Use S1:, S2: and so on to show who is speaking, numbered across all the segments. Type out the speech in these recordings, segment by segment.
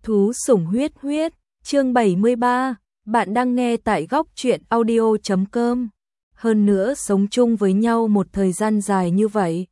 S1: Thú sủng huyết huyết, chương 73, bạn đang nghe tại góc truyện audio.com. Hơn nữa sống chung với nhau một thời gian dài như vậy,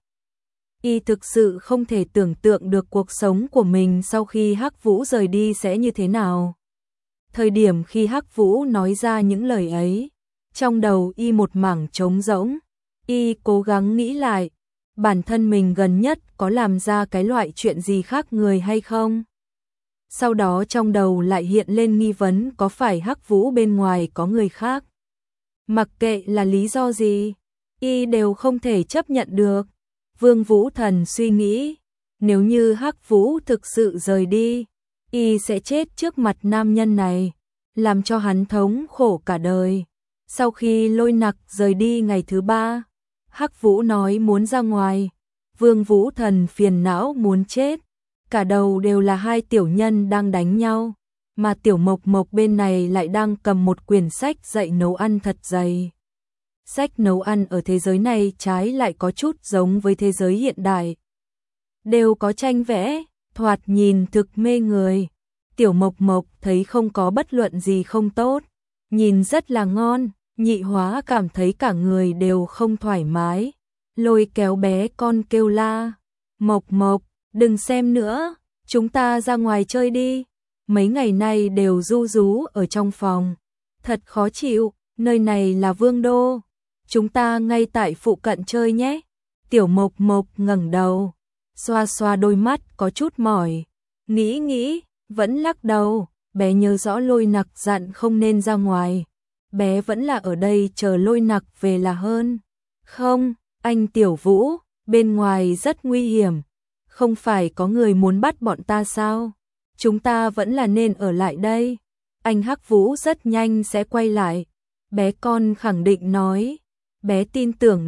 S1: y thực sự không thể tưởng tượng được cuộc sống của mình sau khi Hắc Vũ rời đi sẽ như thế nào. Thời điểm khi Hắc Vũ nói ra những lời ấy, trong đầu y một mảng trống rỗng, y cố gắng nghĩ lại, bản thân mình gần nhất có làm ra cái loại chuyện gì khác người hay không? Sau đó trong đầu lại hiện lên nghi vấn có phải Hắc Vũ bên ngoài có người khác. Mặc kệ là lý do gì, y đều không thể chấp nhận được. Vương Vũ Thần suy nghĩ, nếu như Hắc Vũ thực sự rời đi, y sẽ chết trước mặt nam nhân này, làm cho hắn thống khổ cả đời. Sau khi Lôi Nặc rời đi ngày thứ 3, Hắc Vũ nói muốn ra ngoài, Vương Vũ Thần phiền não muốn chết. Cả đầu đều là hai tiểu nhân đang đánh nhau, mà Tiểu Mộc Mộc bên này lại đang cầm một quyển sách dạy nấu ăn thật dày. Sách nấu ăn ở thế giới này trái lại có chút giống với thế giới hiện đại. Đều có tranh vẽ, thoạt nhìn thực mê người. Tiểu Mộc Mộc thấy không có bất luận gì không tốt, nhìn rất là ngon, Nhị Hóa cảm thấy cả người đều không thoải mái. Lôi kéo bé con kêu la, Mộc Mộc, đừng xem nữa, chúng ta ra ngoài chơi đi. Mấy ngày nay đều ru rú ở trong phòng, thật khó chịu, nơi này là Vương đô, chúng ta ngay tại phụ cận chơi nhé. Tiểu Mộc Mộc ngẩng đầu, xoa xoa đôi mắt có chút mỏi, nghĩ, vẫn lắc đầu. Bé nhớ rõ Lôi Nặc dặn không nên ra ngoài, bé vẫn là ở đây chờ Lôi Nặc về là hơn. Không, anh Tiểu Vũ, bên ngoài rất nguy hiểm. Không phải có người muốn bắt bọn ta sao? Chúng ta vẫn là nên ở lại đây. Anh Hắc Vũ rất nhanh sẽ quay lại. Bé con khẳng định nói. Bé tin tưởng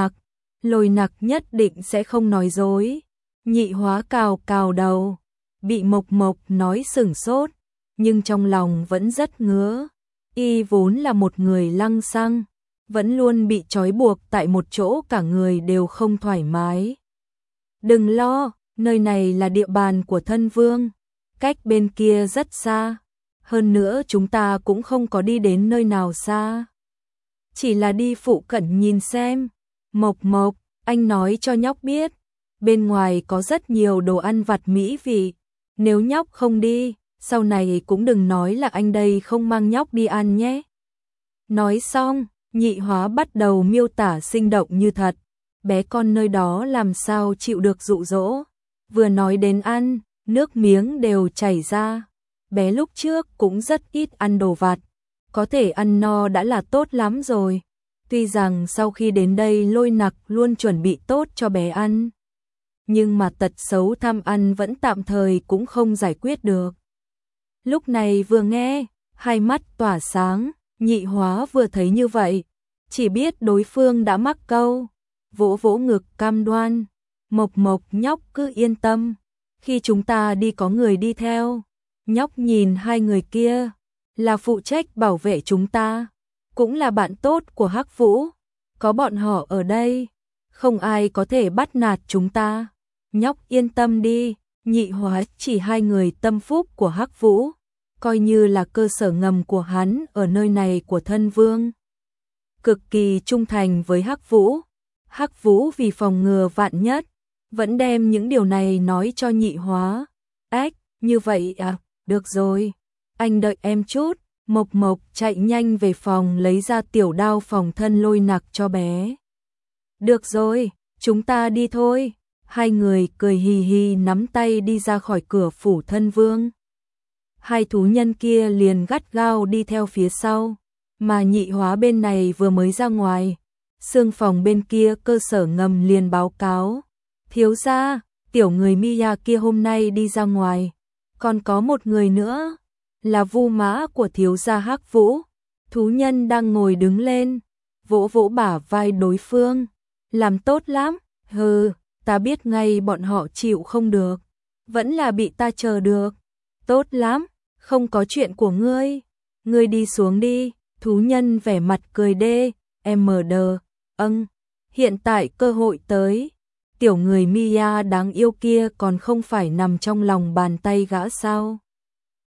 S1: Lôi Nặc nhất định sẽ không nói dối. Nhị Hóa cào cào đầu, bị Mộc Mộc nói sửng sốt, nhưng trong lòng vẫn rất ngứa. Y vốn là một người lăng xăng, vẫn luôn bị trói buộc tại một chỗ, cả người đều không thoải mái. Đừng lo, nơi này là địa bàn của thân vương, cách bên kia rất xa, hơn nữa chúng ta cũng không có đi đến nơi nào xa. Chỉ là đi phụ cận nhìn xem. Mộc Mộc, anh nói cho nhóc biết, bên ngoài có rất nhiều đồ ăn vặt mỹ vị, nếu nhóc không đi, sau này cũng đừng nói là anh đây không mang nhóc đi ăn nhé. Nói xong, Nhị Hóa bắt đầu miêu tả sinh động như thật. Bé con nơi đó làm sao chịu được dụ dỗ, vừa nói đến ăn, nước miếng đều chảy ra. Bé lúc trước cũng rất ít ăn đồ vặt, có thể ăn no đã là tốt lắm rồi. Tuy rằng sau khi đến đây Lôi Nặc luôn chuẩn bị tốt cho bé ăn, nhưng mà tật xấu tham ăn vẫn tạm thời cũng không giải quyết được. Lúc này vừa nghe, hai mắt tỏa sáng, Nhị Hóa vừa thấy như vậy, chỉ biết đối phương đã mắc câu, vỗ vỗ ngực cam đoan, Mộc Mộc nhóc cứ yên tâm, khi chúng ta đi có người đi theo. Nhóc nhìn hai người kia, là phụ trách bảo vệ chúng ta, cũng là bạn tốt của Hắc Vũ, có bọn họ ở đây, không ai có thể bắt nạt chúng ta. Nhóc yên tâm đi. Nhị Hóa chỉ hai người tâm phúc của Hắc Vũ, coi như là cơ sở ngầm của hắn ở nơi này của thân vương. Cực kỳ trung thành với Hắc Vũ. Hắc Vũ vì phòng ngừa vạn nhất, vẫn đem những điều này nói cho Nhị Hóa. Ách, như vậy à, được rồi, anh đợi em chút. Mộc Mộc chạy nhanh về phòng lấy ra tiểu đao phòng thân Lôi Nặc cho bé. Được rồi, chúng ta đi thôi. Hai người cười hì hì nắm tay đi ra khỏi cửa phủ thân vương. Hai thú nhân kia liền gắt gao đi theo phía sau, mà Nhị Hóa bên này vừa mới ra ngoài, xương phòng bên kia cơ sở ngầm liền báo cáo. Thiếu gia, tiểu người Mia kia hôm nay đi ra ngoài, còn có một người nữa, là Vu Mã của thiếu gia Hắc Vũ. Thú nhân đang ngồi đứng lên, vỗ vỗ bả vai đối phương. Làm tốt lắm, hừ, ta biết ngay bọn họ chịu không được, vẫn là bị ta chờ được. Tốt lắm, không có chuyện của ngươi đi xuống đi. Thú nhân vẻ mặt cười đê, MD, hiện tại cơ hội tới. Tiểu người Mia đáng yêu kia còn không phải nằm trong lòng bàn tay gã sao?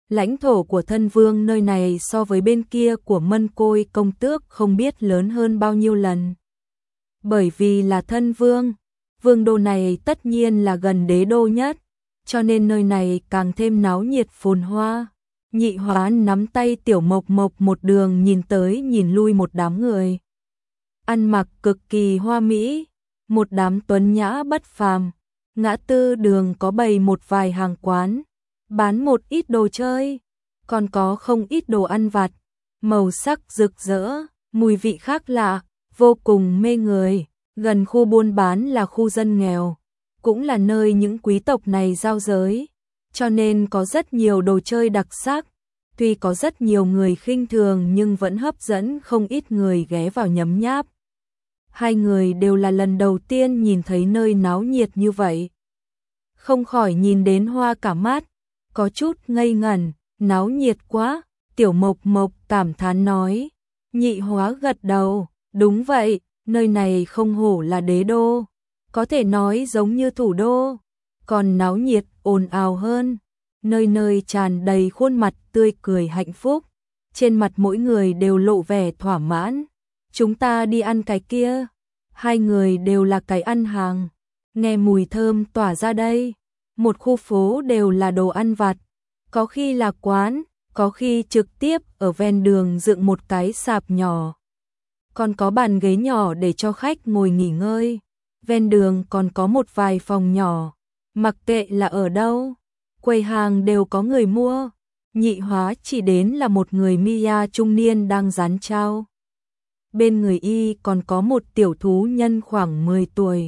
S1: Lãnh thổ của thân vương nơi này so với bên kia của Mân Côi công tước không biết lớn hơn bao nhiêu lần. Bởi vì là thân vương, vương đô này tất nhiên là gần đế đô nhất, cho nên nơi này càng thêm náo nhiệt phồn hoa. Nhị Hóa nắm tay Tiểu Mộc Mộc một đường nhìn tới nhìn lui một đám người. Ăn mặc cực kỳ hoa mỹ, một đám tuấn nhã bất phàm. Ngã tư đường có bày một vài hàng quán, bán một ít đồ chơi, còn có không ít đồ ăn vặt, màu sắc rực rỡ, mùi vị khác lạ, vô cùng mê người. Gần khu buôn bán là khu dân nghèo, cũng là nơi những quý tộc này giao giới, cho nên có rất nhiều đồ chơi đặc sắc. Tuy có rất nhiều người khinh thường nhưng vẫn hấp dẫn không ít người ghé vào nhấm nháp. Hai người đều là lần đầu tiên nhìn thấy nơi náo nhiệt như vậy. Không khỏi nhìn đến hoa cả mắt, có chút ngây ngẩn, náo nhiệt quá, Tiểu Mộc Mộc cảm thán nói. Nhị Hóa gật đầu, đúng vậy, nơi này không hổ là đế đô, có thể nói giống như thủ đô, còn náo nhiệt ồn ào hơn. Nơi nơi tràn đầy khuôn mặt tươi cười hạnh phúc, trên mặt mỗi người đều lộ vẻ thỏa mãn. Chúng ta đi ăn cái kia. Hai người đều là cái ăn hàng, nghe mùi thơm tỏa ra đây. Một khu phố đều là đồ ăn vặt, có khi là quán, có khi trực tiếp ở ven đường dựng một cái sạp nhỏ. Còn có bàn ghế nhỏ để cho khách ngồi nghỉ ngơi. Ven đường còn có một vài phòng nhỏ, mặc kệ là ở đâu, quầy hàng đều có người mua. Nhị Hóa chỉ đến là một người Mia trung niên đang dán trao. Bên người y còn có một tiểu thú nhân khoảng 10 tuổi.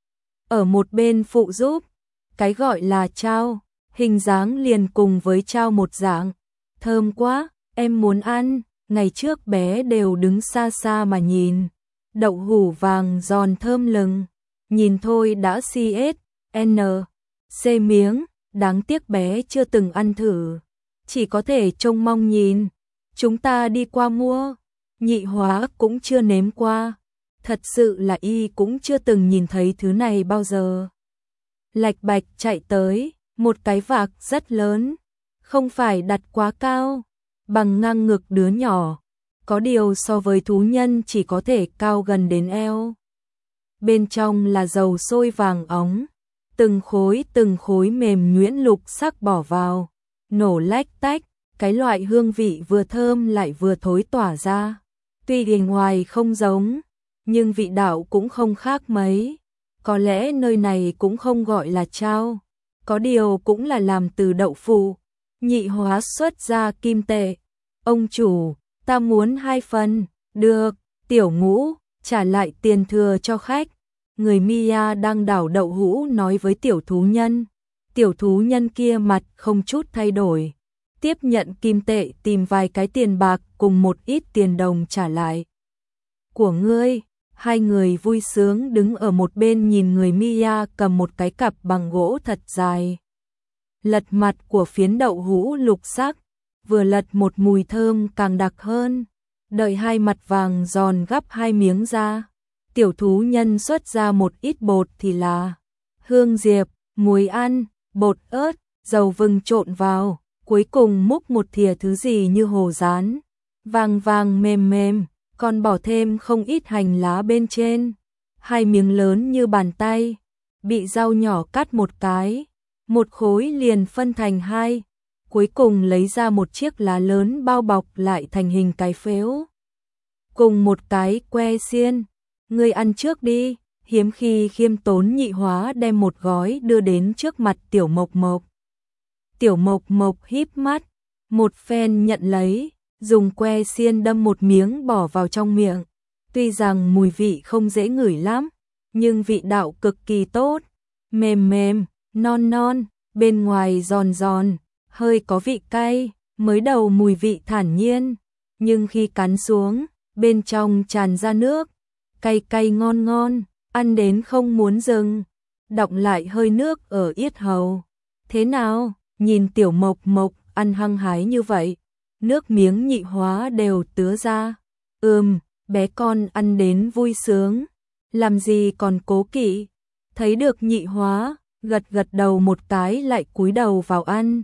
S1: Ở một bên phụ giúp, cái gọi là trao, hình dáng liền cùng với trao một dạng. Thơm quá, em muốn ăn, ngày trước bé đều đứng xa xa mà nhìn. Đậu hũ vàng giòn thơm lừng, nhìn thôi đã CSNC miếng, đáng tiếc bé chưa từng ăn thử, chỉ có thể trông mong nhìn. Chúng ta đi qua mua. Nhị Hóa cũng chưa nếm qua, thật sự là y cũng chưa từng nhìn thấy thứ này bao giờ. Lạch bạch chạy tới, một cái vạc rất lớn, không phải đặt quá cao, bằng ngang ngực đứa nhỏ, có điều so với thú nhân chỉ có thể cao gần đến eo. Bên trong là dầu sôi vàng óng, từng khối mềm nhuyễn lục sắc bỏ vào, nổ lách tách, cái loại hương vị vừa thơm lại vừa thối tỏa ra. Tuy bề ngoài không giống, nhưng vị đạo cũng không khác mấy. Có lẽ nơi này cũng không gọi là trao, có điều cũng là làm từ đậu phụ. Nhị Hóa xuất ra kim tệ. Ông chủ, ta muốn 2 phần. Được, Tiểu Ngũ, trả lại tiền thừa cho khách. Người Mia đang đảo đậu hũ nói với tiểu thú nhân. Tiểu thú nhân kia mặt không chút thay đổi, tiếp nhận kim tệ tìm vài cái tiền bạc cùng một ít tiền đồng trả lại. Của ngươi. Hai người vui sướng đứng ở một bên nhìn người Mia cầm một cái cặp bằng gỗ thật dài. Lật mặt của phiến đậu hũ lục sắc, vừa lật một mùi thơm càng đặc hơn. Đợi hai mặt vàng giòn gắp 2 miếng ra, tiểu thú nhân xuất ra một ít bột thì là hương diệp, muối ăn, bột ớt, dầu vừng trộn vào, cuối cùng múc một thìa thứ gì như hồ rán, vàng vàng mềm mềm, còn bỏ thêm không ít hành lá bên trên. 2 miếng lớn như bàn tay, bị dao nhỏ cắt một cái, một khối liền phân thành 2, cuối cùng lấy ra một chiếc lá lớn bao bọc lại thành hình cái phếu. Cùng một cái que xiên, ngươi ăn trước đi. Hiếm khi khiêm tốn Nhị Hóa đem một gói đưa đến trước mặt Tiểu Mộc Mộc. Tiểu Mộc Mộc híp mắt, một phen nhận lấy, dùng que xiên đâm một miếng bỏ vào trong miệng. Tuy rằng mùi vị không dễ ngửi lắm, nhưng vị đạo cực kỳ tốt, mềm mềm, non non, bên ngoài giòn giòn, hơi có vị cay, mới đầu mùi vị thản nhiên, nhưng khi cắn xuống, bên trong tràn ra nước, cay cay ngon ngon, ăn đến không muốn dừng, đọng lại hơi nước ở yết hầu. Thế nào, nhìn Tiểu Mộc Mộc ăn hăng hái như vậy, nước miếng Nhị Hóa đều tứa ra. Bé con ăn đến vui sướng, làm gì còn cố kỵ. Thấy được Nhị Hóa, gật gật đầu một cái lại cúi đầu vào ăn.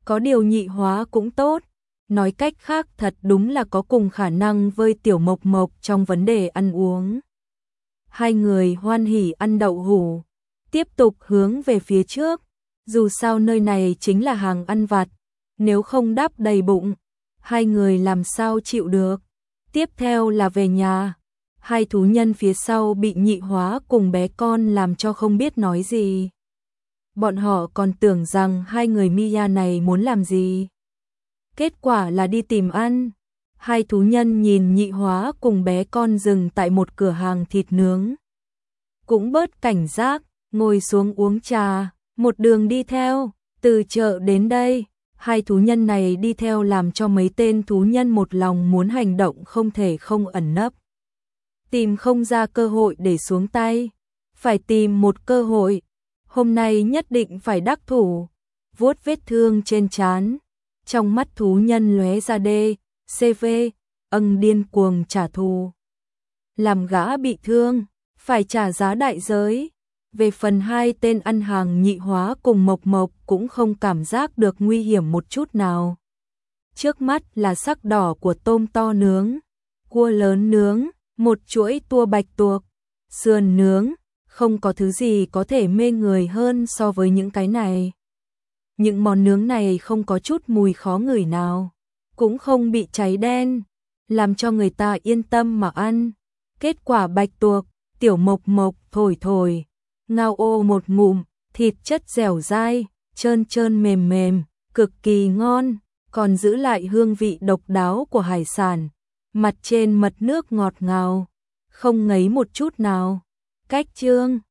S1: Có điều Nhị Hóa cũng tốt, nói cách khác thật đúng là có cùng khả năng với Tiểu Mộc Mộc trong vấn đề ăn uống. Hai người hoan hỉ ăn đậu hũ, tiếp tục hướng về phía trước, dù sao nơi này chính là hàng ăn vặt, nếu không đắp đầy bụng, hai người làm sao chịu được. Tiếp theo là về nhà, hai thú nhân phía sau bị Nhị Hóa cùng bé con làm cho không biết nói gì. Bọn họ còn tưởng rằng hai người Mia này muốn làm gì. Kết quả là đi tìm ăn. Hai thú nhân nhìn Nhị Hóa cùng bé con dừng tại một cửa hàng thịt nướng. Cũng bớt cảnh giác, ngồi xuống uống trà, một đường đi theo, từ chợ đến đây. Hai thú nhân này đi theo làm cho mấy tên thú nhân một lòng muốn hành động không thể không ẩn nấp. Tìm không ra cơ hội để xuống tay, phải tìm một cơ hội, hôm nay nhất định phải đắc thủ. Vuốt vết thương trên trán, trong mắt thú nhân lóe ra CV, điên cuồng trả thù. Làm gã bị thương, phải trả giá đại giới. Về phần hai tên ăn hàng Nhị Hóa cùng Mộc Mộc cũng không cảm giác được nguy hiểm một chút nào. Trước mắt là sắc đỏ của tôm to nướng, cua lớn nướng, một chuỗi tua bạch tuộc, sườn nướng, không có thứ gì có thể mê người hơn so với những cái này. Những món nướng này không có chút mùi khó ngửi nào, cũng không bị cháy đen, làm cho người ta yên tâm mà ăn. Kết quả bạch tuộc, Tiểu Mộc Mộc thổi, ngao ô một ngụm, thịt chất dẻo dai, trơn mềm mềm, cực kỳ ngon, còn giữ lại hương vị độc đáo của hải sản, mặt trên mật nước ngọt ngào, không ngấy một chút nào. Cách chương